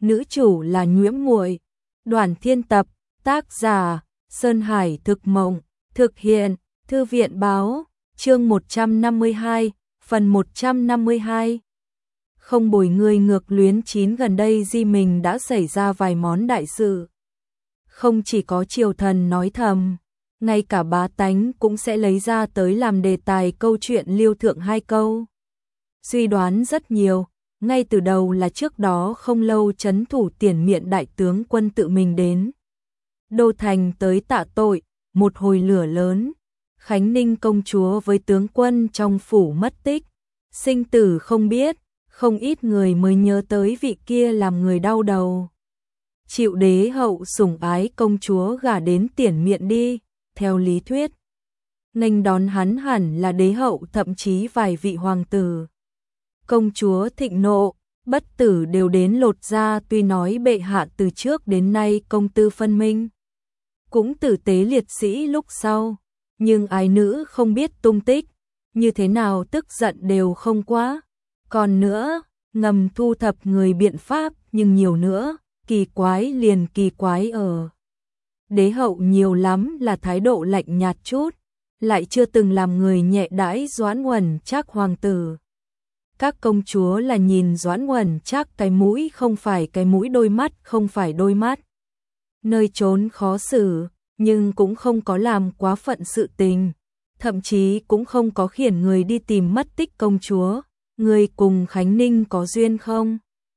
nữ chủ là Nhuễm Muội. Đoàn Thiên tập, tác giả Sơn Hải Thực Mộng, thực hiện Thư viện báo, chương 152, phần 152. Không bồi người ngược luyến chín gần đây Di mình đã xảy ra vài món đại sự. Không chỉ có triều thần nói thầm, ngay cả bá tánh cũng sẽ lấy ra tới làm đề tài câu chuyện lưu thượng hai câu. Suy đoán rất nhiều, ngay từ đầu là trước đó không lâu trấn thủ Tiền Miện đại tướng quân tự mình đến đô thành tới tạ tội, một hồi lửa lớn, Khánh Ninh công chúa với tướng quân trong phủ mất tích, sinh tử không biết, không ít người mới nhớ tới vị kia làm người đau đầu. Chịu đế hậu sủng ái công chúa gả đến Tiền Miện đi, theo lý thuyết nghênh đón hắn hẳn là đế hậu, thậm chí vài vị hoàng tử. Công chúa thịnh nộ, bất tử đều đến lột ra, tuy nói bệ hạ từ trước đến nay công tư phân minh, cũng tử tế liệt sĩ lúc sau, nhưng ái nữ không biết tung tích, như thế nào tức giận đều không quá. Còn nữa, ngầm thu thập người biện pháp, nhưng nhiều nữa, kỳ quái liền kỳ quái ở đế hậu nhiều lắm là thái độ lạnh nhạt chút, lại chưa từng làm người nhẹ đãi Doãn Uẩn Trác hoàng tử. Các công chúa là nhìn Doãn Uẩn Trác cái mũi không phải cái mũi, đôi mắt không phải đôi mắt, nơi trốn khó xử, nhưng cũng không có làm quá phận sự tình, thậm chí cũng không có khiển người đi tìm mất tích công chúa. Người cùng Khánh Ninh có duyên không?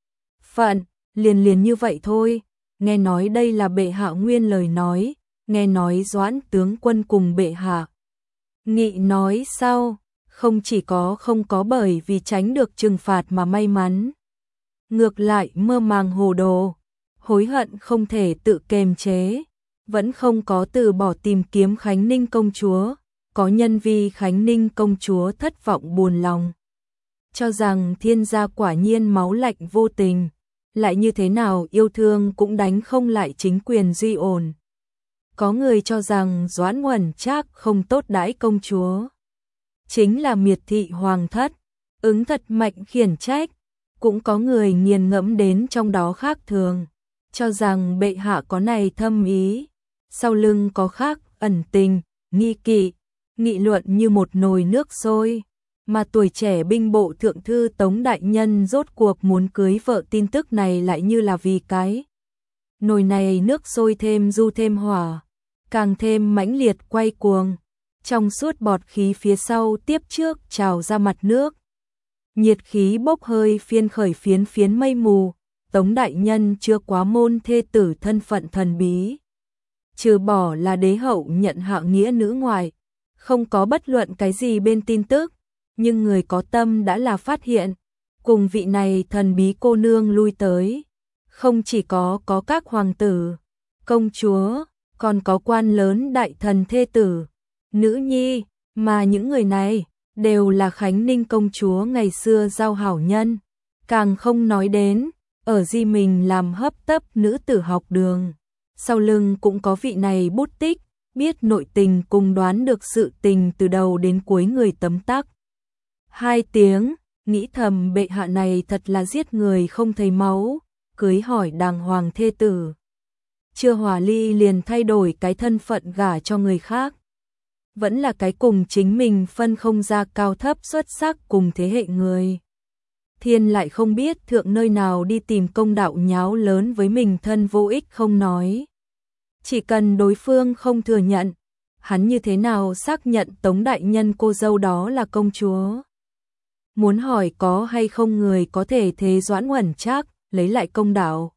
Phận, liền như vậy thôi. Nghe nói đây là bệ hạ nguyên lời nói, nghe nói Doãn tướng quân cùng bệ hạ nghị nói sau, không chỉ không có bởi vì tránh được trừng phạt mà may mắn, ngược lại mơ màng hồ đồ, hối hận không thể tự kềm chế, vẫn không có từ bỏ tìm kiếm Khánh Ninh công chúa, có nhân vì Khánh Ninh công chúa thất vọng buồn lòng, cho rằng thiên gia quả nhiên máu lạnh vô tình, lại như thế nào yêu thương cũng đánh không lại chính quyền duy ổn. Có người cho rằng Doãn Uẩn Trác không tốt đãi công chúa, chính là miệt thị hoàng thất, ứng thật mạnh khiển trách, cũng có người nghiền ngẫm đến trong đó khác thường, cho rằng bệ hạ có này thâm ý, sau lưng có khác ẩn tình, nghi kỵ, nghị luận như một nồi nước sôi. Mà tuổi trẻ binh bộ thượng thư Tống đại nhân rốt cuộc muốn cưới vợ, tin tức này lại như là vì cái nồi này nước sôi thêm du thêm hỏa, càng thêm mãnh liệt quay cuồng, trong suốt bọt khí phía sau tiếp trước trào ra mặt nước, nhiệt khí bốc hơi phiên khởi phiến phiến mây mù. Tống đại nhân chưa quá môn thê tử thân phận thần bí, trừ bỏ là đế hậu nhận hạ nghĩa nữ ngoài, không có bất luận cái gì bên tin tức. Nhưng người có tâm đã là phát hiện, cùng vị này thần bí cô nương lui tới, không chỉ có các hoàng tử, công chúa, còn có quan lớn đại thần thê tử, nữ nhi, mà những người này đều là Khánh Ninh công chúa ngày xưa giao hảo nhân, càng không nói đến, ở Di mình làm hấp tấp nữ tử học đường, sau lưng cũng có vị này bút tích, biết nội tình cùng đoán được sự tình từ đầu đến cuối người tấm tắc. Hai tiếng, nghĩ thầm bệ hạ này thật là giết người không thấy máu, cưới hỏi đàng hoàng thê tử. Chưa hòa ly liền thay đổi cái thân phận gả cho người khác. Vẫn là cái cùng chính mình phân không ra cao thấp xuất sắc cùng thế hệ người. Thiên lại không biết thượng nơi nào đi tìm công đạo nháo lớn với mình thân vô ích không nói. Chỉ cần đối phương không thừa nhận, hắn như thế nào xác nhận Tống đại nhân cô dâu đó là công chúa. Muốn hỏi có hay không người có thể thế Doãn Uẩn Trác lấy lại công đạo.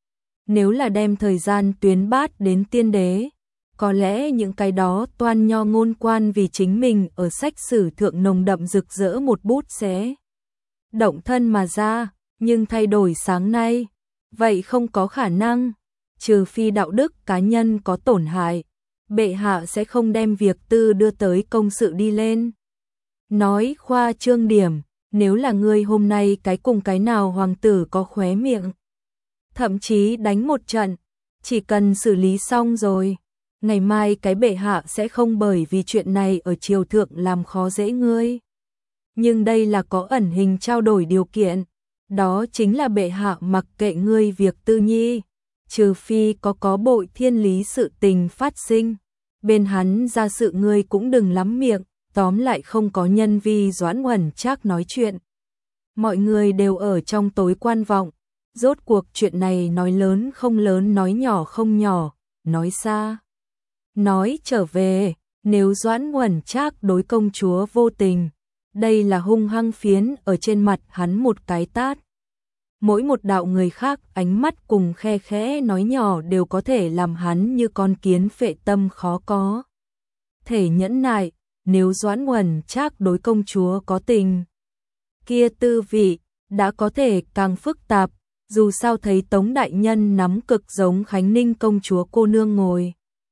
Nếu là đem thời gian tuyến bát đến tiên đế, có lẽ những cái đó toan nho ngôn quan vì chính mình ở sách sử thượng nồng đậm rực rỡ một bút sẽ động thân mà ra, nhưng thay đổi sáng nay, vậy không có khả năng, trừ phi đạo đức cá nhân có tổn hại, bệ hạ sẽ không đem việc tư đưa tới công sự đi lên. Nói khoa trương điểm, nếu là ngươi hôm nay cái cùng cái nào hoàng tử có khóe miệng, thậm chí đánh một trận, chỉ cần xử lý xong rồi, ngày mai cái bệ hạ sẽ không bởi vì chuyện này ở triều thượng làm khó dễ ngươi. Nhưng đây là có ẩn hình trao đổi điều kiện, Đó chính là bệ hạ mặc kệ ngươi việc tư nhi, trừ phi có bội thiên lý sự tình phát sinh. Bên hắn ra sự ngươi cũng đừng lắm miệng, tóm lại không có nhân vi Doãn Uẩn Trác nói chuyện. Mọi người đều ở trong tối quan vọng, rốt cuộc chuyện này nói lớn không lớn, nói nhỏ không nhỏ, nói xa. Nói trở về, nếu Doãn Uẩn Trác đối công chúa vô tình, đây là hung hăng phiến ở trên mặt hắn một cái tát. Mỗi một đạo người khác ánh mắt cùng khe khẽ nói nhỏ đều có thể làm hắn như con kiến phệ tâm khó có thể nhẫn nại. Nếu Doãn Uẩn Trác đối công chúa có tình, kia tư vị đã có thể càng phức tạp. Dù sao thấy Tống đại nhân nắm cực giống Khánh Ninh công chúa cô nương ngồi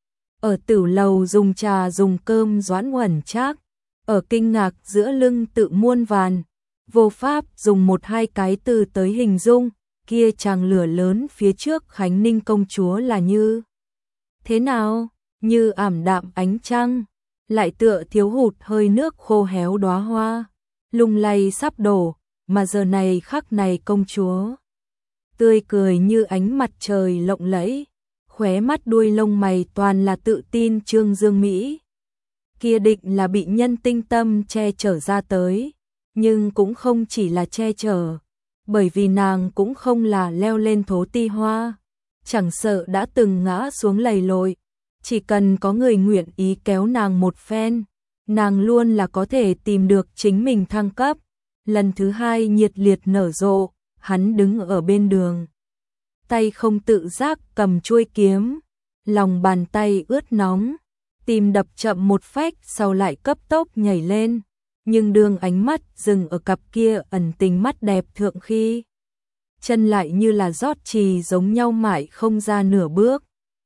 ở tử lầu dùng trà dùng cơm, Doãn Uẩn Trác ở kinh ngạc giữa lưng tự muôn vàn, vô pháp dùng một hai cái từ tới hình dung, kia chàng lửa lớn phía trước Khánh Ninh công chúa là như thế nào, như ảm đạm ánh trăng, lại tựa thiếu hụt hơi nước khô héo đóa hoa, lung lay sắp đổ, mà giờ này khắc này công chúa tươi cười như ánh mặt trời lộng lẫy, khóe mắt đuôi lông mày toàn là tự tin trương dương mỹ. Kia định là bị nhân tinh tâm che chở ra tới, nhưng cũng không chỉ là che chở, bởi vì nàng cũng không là leo lên thố ti hoa, chẳng sợ đã từng ngã xuống lầy lội, chỉ cần có người nguyện ý kéo nàng một phen, nàng luôn là có thể tìm được chính mình thăng cấp. Lần thứ hai nhiệt liệt nở rộ, hắn đứng ở bên đường, tay không tự giác cầm chuôi kiếm, lòng bàn tay ướt nóng, tim đập chậm một phách sau lại cấp tốc nhảy lên, nhưng đường ánh mắt dừng ở cặp kia ẩn tình mắt đẹp thượng khi, chân lại như là rót trì giống nhau mãi không ra nửa bước.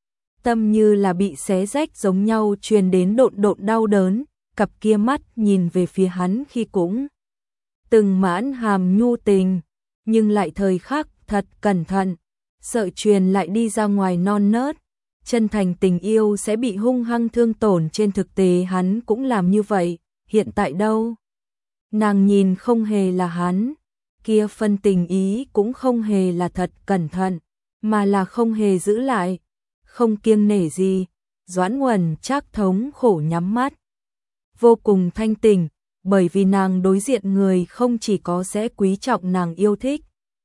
Tâm như là bị xé rách giống nhau truyền đến độn độn đau đớn, cặp kia mắt nhìn về phía hắn khi cũng từng mãn hàm nhu tình, nhưng lại thời khắc thật cẩn thận, sợ truyền lại đi ra ngoài non nớt, chân thành tình yêu sẽ bị hung hăng thương tổn. Trên thực tế hắn cũng làm như vậy, hiện tại đâu? Nàng nhìn không hề là hắn, kia phân tình ý cũng không hề là thật cẩn thận, mà là không hề giữ lại, không kiêng nể gì. Doãn Uẩn Trác thống khổ nhắm mắt, vô cùng thanh tỉnh, bởi vì nàng đối diện người không chỉ có sẽ quý trọng nàng yêu thích,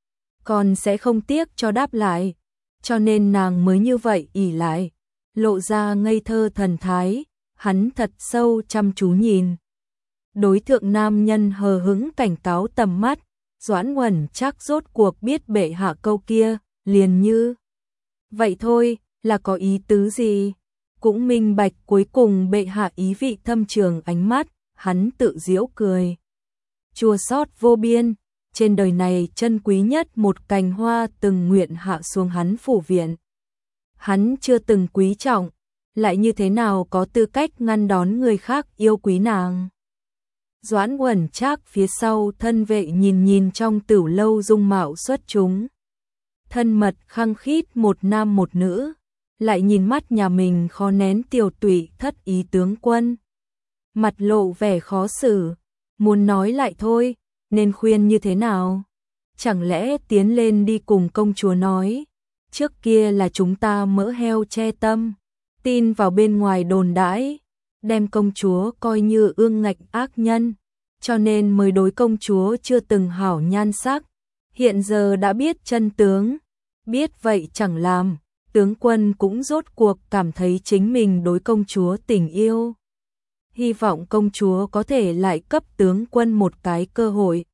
còn sẽ không tiếc cho đáp lại, cho nên nàng mới như vậy ỷ lại, lộ ra ngây thơ thần thái. Hắn thật sâu chăm chú nhìn đối thượng nam nhân hờ hững cảnh cáo tầm mắt. Doãn Uẩn Trác rốt cuộc biết bệ hạ câu kia liền như vậy thôi là có ý tứ gì, cũng minh bạch cuối cùng bệ hạ ý vị thâm trường ánh mắt. Hắn tự giễu cười, chua xót vô biên, trên đời này chân quý nhất một cành hoa từng nguyện hạ xuống hắn phủ viện. Hắn chưa từng quý trọng, lại như thế nào có tư cách ngăn đón người khác yêu quý nàng. Doãn Uẩn Trác phía sau thân vệ nhìn nhìn trong tửu lâu dung mạo xuất chúng, thân mật khăng khít một nam một nữ, lại nhìn mắt nhà mình khó nén tiểu tụy thất ý tướng quân, mặt lộ vẻ khó xử, muốn nói lại thôi, nên khuyên như thế nào? Chẳng lẽ tiến lên đi cùng công chúa nói, trước kia là chúng ta mỡ heo che tâm, tin vào bên ngoài đồn đãi, đem công chúa coi như ương ngạnh ác nhân, cho nên mới đối công chúa chưa từng hảo nhan sắc, hiện giờ đã biết chân tướng, biết vậy chẳng làm, tướng quân cũng rốt cuộc cảm thấy chính mình đối công chúa tình yêu. Hy vọng công chúa có thể lại cấp tướng quân một cái cơ hội.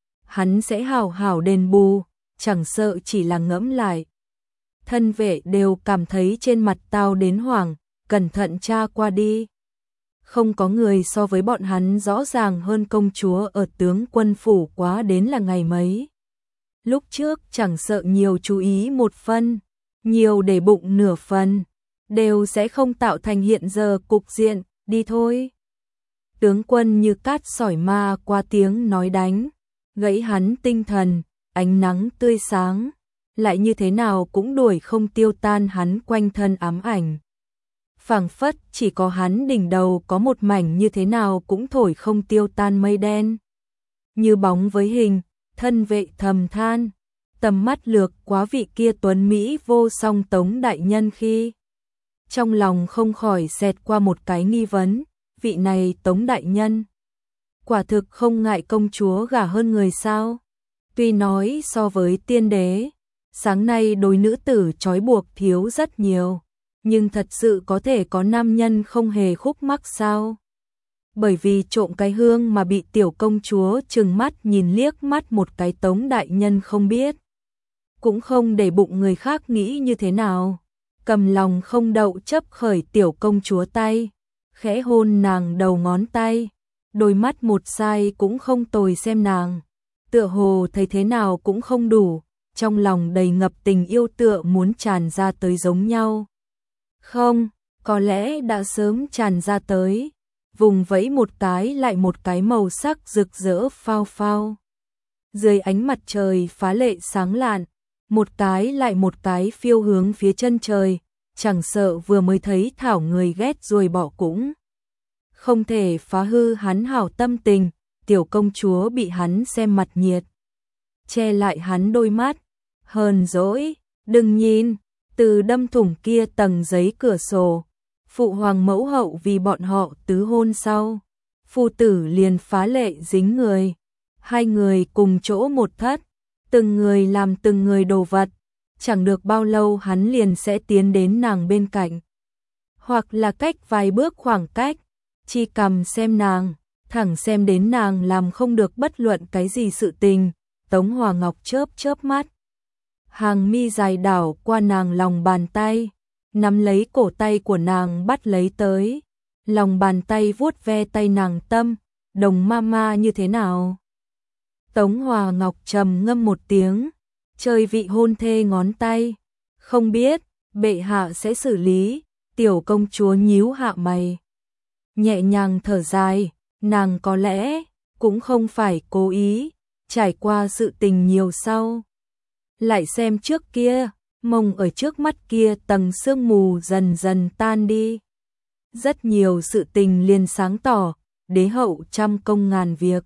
Hắn sẽ hảo hảo đền bù, chẳng sợ chỉ là ngẫm lại. Thân vệ đều cảm thấy trên mặt tao đến hoảng, cẩn thận tra qua đi. Không có người so với bọn hắn rõ ràng hơn công chúa ở tướng quân phủ quá đến là ngày mấy. Lúc trước chẳng sợ nhiều chú ý một phân, nhiều để bụng nửa phần, đều sẽ không tạo thành hiện giờ cục diện, đi thôi. Tướng quân như cát sỏi ma qua tiếng nói đánh, gãy hắn tinh thần, ánh nắng tươi sáng, lại như thế nào cũng đuổi không tiêu tan hắn quanh thân ám ảnh. Phảng phất chỉ có hắn đỉnh đầu có một mảnh như thế nào cũng thổi không tiêu tan mây đen. Như bóng với hình, Thân vệ thầm than, tầm mắt lược quá vị kia tuấn Mỹ vô song Tống đại nhân khi. Trong lòng không khỏi xẹt qua một cái nghi vấn, vị này Tống đại nhân. Quả thực không ngại công chúa gả hơn người sao? Tuy nói so với tiên đế, sáng nay đối nữ tử trói buộc thiếu rất nhiều, nhưng thật sự có thể có nam nhân không hề khúc mắc sao? Bởi vì trộm cái hương mà bị tiểu công chúa trừng mắt nhìn liếc mắt một cái Tống đại nhân không biết. Cũng không để bụng người khác nghĩ như thế nào. Cầm lòng không đậu chấp khởi tiểu công chúa tay, khẽ hôn nàng đầu ngón tay, đôi mắt một sai cũng không tồi xem nàng. Tựa hồ thấy thế nào cũng không đủ, trong lòng đầy ngập tình yêu tựa muốn tràn ra tới giống nhau. Không, có lẽ đã sớm tràn ra tới, vùng vẫy một cái lại một cái màu sắc rực rỡ phao phao. Dưới ánh mặt trời phá lệ sáng lạn, một cái lại một cái phiêu hướng phía chân trời, chẳng sợ vừa mới thấy thảo người ghét rồi bỏ cũng. Không thể phá hư hắn hảo tâm tình, tiểu công chúa bị hắn xem mặt nhiệt. Che lại hắn đôi mắt, hờn dỗi, đừng nhìn, từ đâm thủng kia tầng giấy cửa sổ. Phụ hoàng mẫu hậu vì bọn họ tứ hôn sau, phu tử liền phá lệ dính người. Hai người cùng chỗ một thất, từng người làm từng người đồ vật, chẳng được bao lâu hắn liền sẽ tiến đến nàng bên cạnh. Hoặc là cách vài bước khoảng cách, chỉ cầm xem nàng, thẳng xem đến nàng làm không được bất luận cái gì sự tình. Tống Hòa Ngọc chớp chớp mắt, hàng mi dài đảo qua nàng lòng bàn tay, nắm lấy cổ tay của nàng bắt lấy tới, lòng bàn tay vuốt ve tay nàng tâm, đồng mama như thế nào? Tống Hòa Ngọc trầm ngâm một tiếng, chơi vị hôn thê ngón tay, không biết, bệ hạ sẽ xử lý. Tiểu công chúa nhíu hạ mày, nhẹ nhàng thở dài, nàng có lẽ cũng không phải cố ý, trải qua sự tình nhiều sau. Lại xem trước kia, mông ở trước mắt kia tầng sương mù dần dần tan đi. Rất nhiều sự tình liền sáng tỏ, đế hậu trăm công ngàn việc.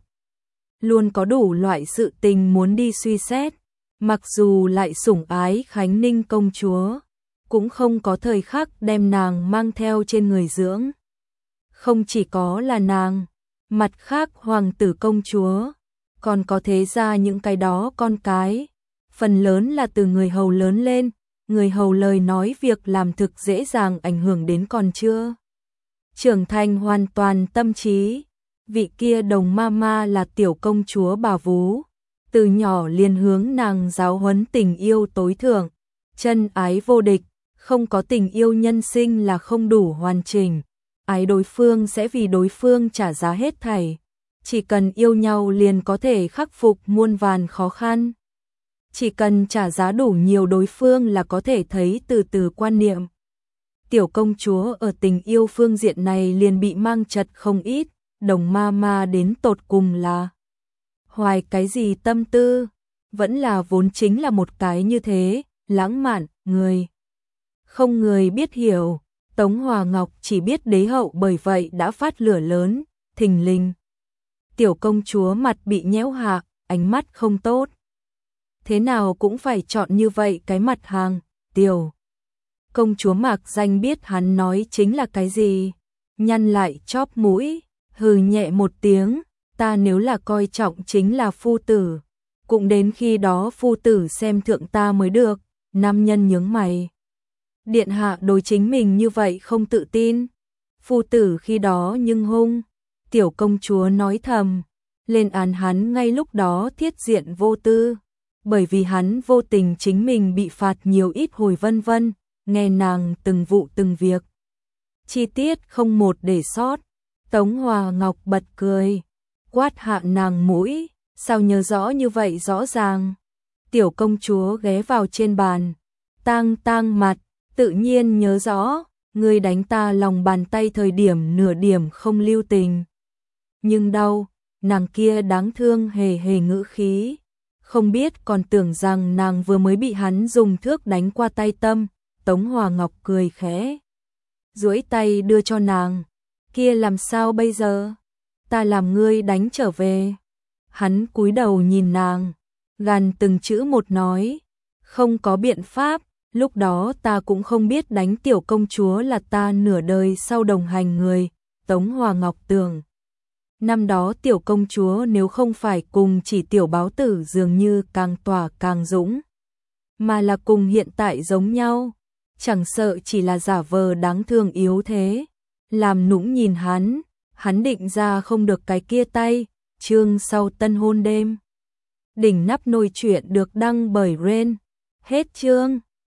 Luôn có đủ loại sự tình muốn đi suy xét, mặc dù lại sủng ái Khánh Ninh công chúa, cũng không có thời khắc đem nàng mang theo trên người dưỡng. Không chỉ có là nàng, mặt khác hoàng tử công chúa, còn có thế ra những cái đó con cái, phần lớn là từ người hầu lớn lên, người hầu lời nói việc làm thực dễ dàng ảnh hưởng đến còn chưa trưởng thành hoàn toàn tâm trí. Vị kia đồng mama là tiểu công chúa bà vú, từ nhỏ liền hướng nàng giáo huấn tình yêu tối thượng, chân ái vô địch, không có tình yêu nhân sinh là không đủ hoàn chỉnh, ái đối phương sẽ vì đối phương trả giá hết thảy, chỉ cần yêu nhau liền có thể khắc phục muôn vàn khó khăn. Chỉ cần trả giá đủ nhiều đối phương là có thể thấy từ từ quan niệm. Tiểu công chúa ở tình yêu phương diện này liền bị mang chật không ít, đồng mama đến tột cùng là hoài cái gì tâm tư, vẫn là vốn chính là một cái như thế, lãng mạn, người. Không người biết hiểu, Tống Hòa Ngọc chỉ biết đế hậu bởi vậy đã phát lửa lớn, thình lình. Tiểu công chúa mặt bị nhéo hạ, ánh mắt không tốt. Thế nào cũng phải chọn như vậy cái mặt hàng, tiểu. Công chúa Mạc Danh biết hắn nói chính là cái gì, nhăn lại chóp mũi, hừ nhẹ một tiếng, ta nếu là coi trọng chính là phu tử, cũng đến khi đó phu tử xem thượng ta mới được. Nam nhân nhướng mày. Điện hạ đối chính mình như vậy không tự tin, phu tử khi đó nhưng hung. Tiểu công chúa nói thầm, lên án hắn ngay lúc đó thiết diện vô tư, bởi vì hắn vô tình chính mình bị phạt nhiều ít hồi vân vân, nghe nàng từng vụ từng việc, chi tiết không một để sót. Tống Hòa Ngọc bật cười, quát hạ nàng mũi, sao nhớ rõ như vậy rõ ràng. Tiểu công chúa ghé vào trên bàn, tang tang mặt, tự nhiên nhớ rõ, ngươi đánh ta lòng bàn tay thời điểm nửa điểm không lưu tình. Nhưng đâu, nàng kia đáng thương hề hề ngữ khí, không biết còn tưởng rằng nàng vừa mới bị hắn dùng thước đánh qua tay tâm. Tống Hòa Ngọc cười khẽ, duỗi tay đưa cho nàng, kia làm sao bây giờ? Ta làm ngươi đánh trở về. Hắn cúi đầu nhìn nàng, Gàn từng chữ một nói, không có biện pháp, lúc đó ta cũng không biết đánh tiểu công chúa là ta nửa đời sau đồng hành người, Tống Hòa Ngọc tưởng. Năm đó tiểu công chúa nếu không phải cùng chỉ tiểu báo tử dường như càng tỏa càng dũng, mà là cùng hiện tại giống nhau, chẳng sợ chỉ là giả vờ đáng thương yếu thế, làm nũng nhìn hắn định ra không được cái kia tay, chương sau tân hôn đêm. Đỉnh nắp nồi chuyện được đăng bởi Ren. Hết chương.